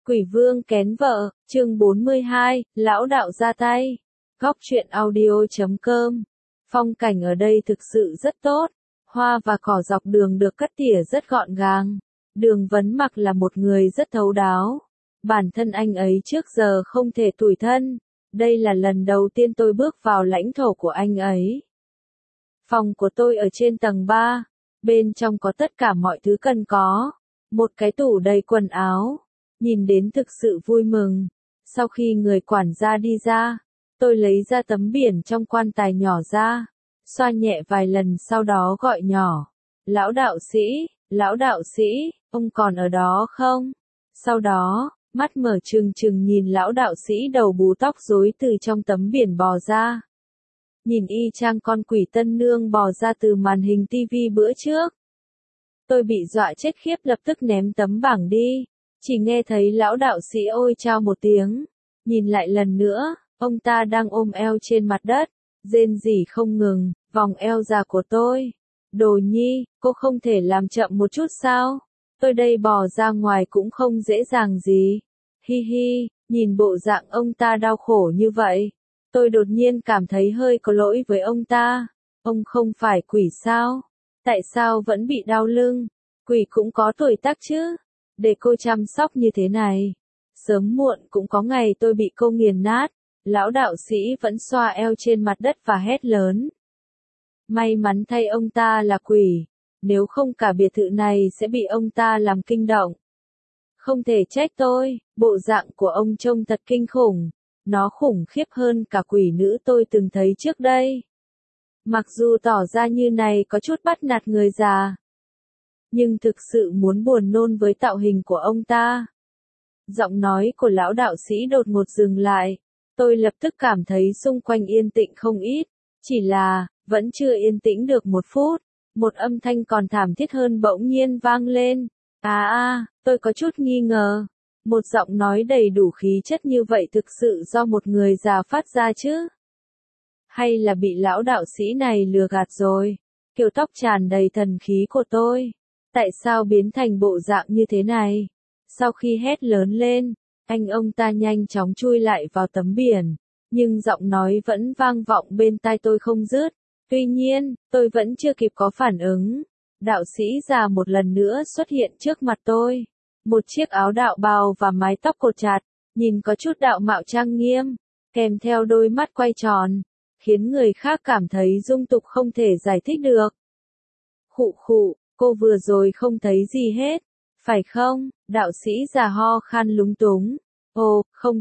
Quỷ vương kén vợ, chương 42, lão đạo ra tay. Góc truyện audio.com. Phong cảnh ở đây thực sự rất tốt. Hoa và cỏ dọc đường được cắt tỉa rất gọn gàng. Đường Vấn Mặc là một người rất thấu đáo. Bản thân anh ấy trước giờ không thể tủi thân. Đây là lần đầu tiên tôi bước vào lãnh thổ của anh ấy. Phòng của tôi ở trên tầng 3. Bên trong có tất cả mọi thứ cần có. Một cái tủ đầy quần áo. Nhìn đến thực sự vui mừng. Sau khi người quản gia đi ra, tôi lấy ra tấm biển trong quan tài nhỏ ra, xoa nhẹ vài lần sau đó gọi nhỏ. Lão đạo sĩ, ông còn ở đó không? Sau đó, mắt mở trừng trừng nhìn lão đạo sĩ đầu bù tóc rối từ trong tấm biển bò ra. Nhìn y chang con quỷ tân nương bò ra từ màn hình tivi bữa trước. Tôi bị dọa chết khiếp lập tức ném tấm bảng đi. Chỉ nghe thấy lão đạo sĩ ôi chao một tiếng. Nhìn lại lần nữa, ông ta đang ôm eo trên mặt đất, rên rỉ không ngừng, vòng eo già của tôi. Đồ nhi, cô không thể làm chậm một chút sao? Tôi đây bò ra ngoài cũng không dễ dàng gì. Hi hi, nhìn bộ dạng ông ta đau khổ như vậy. Tôi đột nhiên cảm thấy hơi có lỗi với ông ta. Ông không phải quỷ sao? Tại sao vẫn bị đau lưng? Quỷ cũng có tuổi tác chứ. Để cô chăm sóc như thế này. Sớm muộn cũng có ngày tôi bị cô nghiền nát. Lão đạo sĩ vẫn xoa eo trên mặt đất và hét lớn. May mắn thay ông ta là quỷ. Nếu không cả biệt thự này sẽ bị ông ta làm kinh động. Không thể trách tôi, bộ dạng của ông trông thật kinh khủng. Nó khủng khiếp hơn cả quỷ nữ tôi từng thấy trước đây. Mặc dù tỏ ra như này có chút bắt nạt người già. Nhưng thực sự muốn buồn nôn với tạo hình của ông ta. Giọng nói của lão đạo sĩ đột ngột dừng lại. Tôi lập tức cảm thấy xung quanh yên tĩnh không ít. Chỉ là, vẫn chưa yên tĩnh được một phút. Một âm thanh còn thảm thiết hơn bỗng nhiên vang lên. Tôi có chút nghi ngờ. Một giọng nói đầy đủ khí chất như vậy thực sự do một người già phát ra chứ? Hay là bị lão đạo sĩ này lừa gạt rồi? Kiểu tóc tràn đầy thần khí của tôi. Tại sao biến thành bộ dạng như thế này? Sau khi hét lớn lên, ông ta nhanh chóng chui lại vào tấm biển, nhưng giọng nói vẫn vang vọng bên tai tôi không dứt. Tuy nhiên, tôi vẫn chưa kịp có phản ứng. Đạo sĩ già một lần nữa xuất hiện trước mặt tôi. Một chiếc áo đạo bào và mái tóc cột chặt, nhìn có chút đạo mạo trang nghiêm, kèm theo đôi mắt quay tròn, khiến người khác cảm thấy dung tục không thể giải thích được. Khụ khụ. Cô vừa rồi không thấy gì hết, phải không? Đạo sĩ già ho khan lúng túng. Ồ, không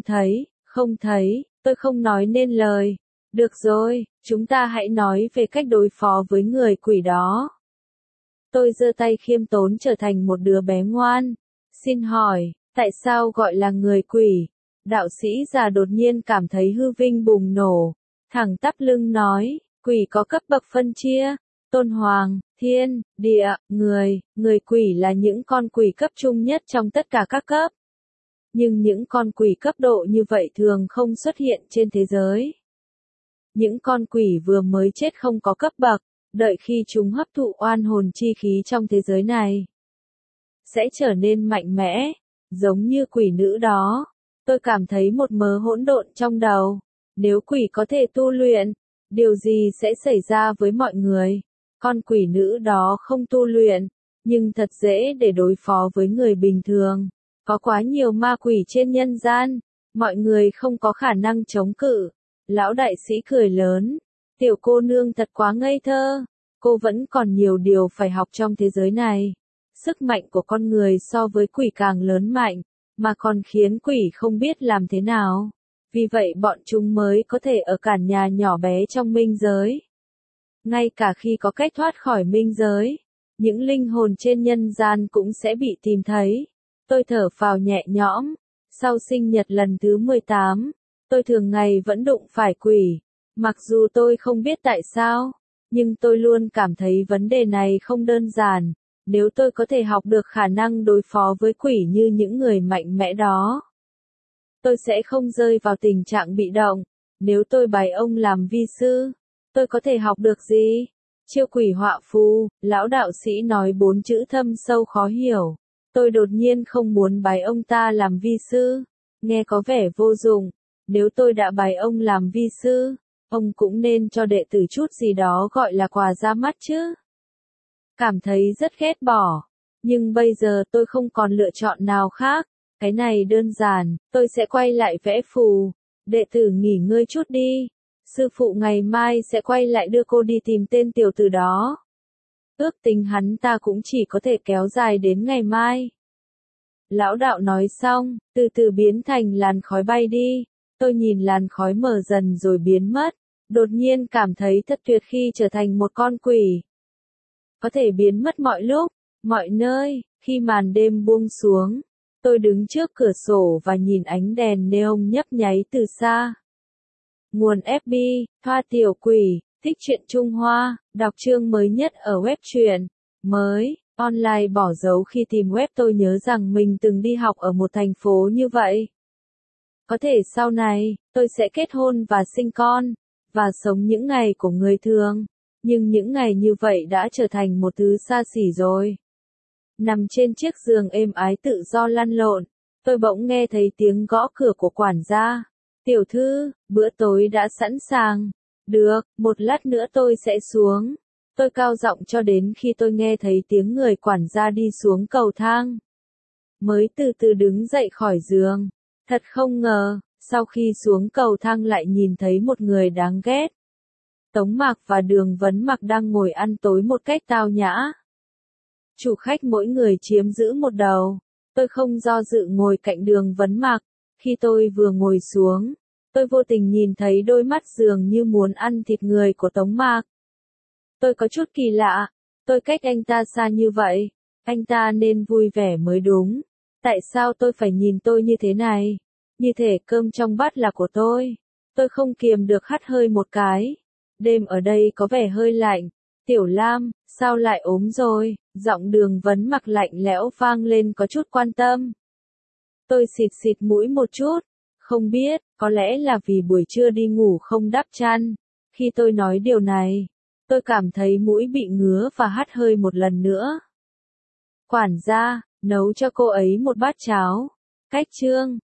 thấy, tôi không nói nên lời. Được rồi, chúng ta hãy nói về cách đối phó với người quỷ đó. Tôi giơ tay khiêm tốn trở thành một đứa bé ngoan. Xin hỏi, tại sao gọi là người quỷ? Đạo sĩ già đột nhiên cảm thấy hư vinh bùng nổ. Thẳng tắp lưng nói, quỷ có cấp bậc phân chia. Tôn hoàng, thiên, địa, người quỷ là những con quỷ cấp trung nhất trong tất cả các cấp. Nhưng những con quỷ cấp độ như vậy thường không xuất hiện trên thế giới. Những con quỷ vừa mới chết không có cấp bậc, đợi khi chúng hấp thụ oan hồn chi khí trong thế giới này, sẽ trở nên mạnh mẽ, giống như quỷ nữ đó. Tôi cảm thấy một mớ hỗn độn trong đầu. Nếu quỷ có thể tu luyện, điều gì sẽ xảy ra với mọi người? Con quỷ nữ đó không tu luyện, nhưng thật dễ để đối phó với người bình thường. Có quá nhiều ma quỷ trên nhân gian, mọi người không có khả năng chống cự. Lão đại sĩ cười lớn. Tiểu cô nương thật quá ngây thơ. Cô vẫn còn nhiều điều phải học trong thế giới này. Sức mạnh của con người so với quỷ càng lớn mạnh, mà còn khiến quỷ không biết làm thế nào. Vì vậy bọn chúng mới có thể ở cản nhà nhỏ bé trong minh giới. Ngay cả khi có cách thoát khỏi minh giới, những linh hồn trên nhân gian cũng sẽ bị tìm thấy. Tôi thở phào nhẹ nhõm. Sau sinh nhật lần thứ 18, tôi thường ngày vẫn đụng phải quỷ. Mặc dù tôi không biết tại sao, nhưng tôi luôn cảm thấy vấn đề này không đơn giản. Nếu tôi có thể học được khả năng đối phó với quỷ như những người mạnh mẽ đó, tôi sẽ không rơi vào tình trạng bị động. Nếu tôi bái ông làm vi sư, tôi có thể học được gì? Chiêu quỷ họa phù, lão đạo sĩ nói 4 chữ thâm sâu khó hiểu. Tôi đột nhiên không muốn bái ông ta làm vi sư, nghe có vẻ vô dụng, nếu tôi đã bái ông làm vi sư, ông cũng nên cho đệ tử chút gì đó gọi là quà ra mắt chứ. Cảm thấy rất ghét bỏ, nhưng bây giờ tôi không còn lựa chọn nào khác, cái này đơn giản, tôi sẽ quay lại vẽ phù, đệ tử nghỉ ngơi chút đi, sư phụ ngày mai sẽ quay lại đưa cô đi tìm tên tiểu tử đó. Ước tính hắn ta cũng chỉ có thể kéo dài đến ngày mai. Lão đạo nói xong, từ từ biến thành làn khói bay đi, tôi nhìn làn khói mờ dần rồi biến mất, đột nhiên cảm thấy thật tuyệt khi trở thành một con quỷ. Có thể biến mất mọi lúc, mọi nơi, khi màn đêm buông xuống, tôi đứng trước cửa sổ và nhìn ánh đèn neon nhấp nháy từ xa. Nguồn FB, Hoa Tiểu Quỷ, thích truyện Trung Hoa, đọc chương mới nhất ở web truyện mới, online bỏ dấu khi tìm web tôi nhớ rằng mình từng đi học ở một thành phố như vậy. Có thể sau này, tôi sẽ kết hôn và sinh con, và sống những ngày của người thường, nhưng những ngày như vậy đã trở thành một thứ xa xỉ rồi. Nằm trên chiếc giường êm ái tự do lăn lộn, tôi bỗng nghe thấy tiếng gõ cửa của quản gia. Tiểu thư, bữa tối đã sẵn sàng. Được, một lát nữa tôi sẽ xuống. Tôi cao giọng cho đến khi tôi nghe thấy tiếng người quản gia đi xuống cầu thang. Mới từ từ đứng dậy khỏi giường. Thật không ngờ, sau khi xuống cầu thang lại nhìn thấy một người đáng ghét. Tống Mạc và Đường Vấn Mặc đang ngồi ăn tối một cách tao nhã. Chủ khách mỗi người chiếm giữ một đầu. Tôi không do dự ngồi cạnh Đường Vấn Mặc. Khi tôi vừa ngồi xuống, tôi vô tình nhìn thấy đôi mắt dường như muốn ăn thịt người của Tống Mạc. Tôi có chút kỳ lạ, tôi cách anh ta xa như vậy, anh ta nên vui vẻ mới đúng. Tại sao tôi phải nhìn tôi như thế này? Như thể cơm trong bát là của tôi. Tôi không kiềm được hắt hơi một cái. Đêm ở đây có vẻ hơi lạnh. Tiểu Lam, sao lại ốm rồi? Giọng Đường Vấn Mặc lạnh lẽo vang lên có chút quan tâm. Tôi xịt xịt mũi một chút. Không biết, có lẽ là vì buổi trưa đi ngủ không đắp chăn. Khi tôi nói điều này, tôi cảm thấy mũi bị ngứa và hắt hơi một lần nữa. Quản gia, nấu cho cô ấy một bát cháo. Cách chương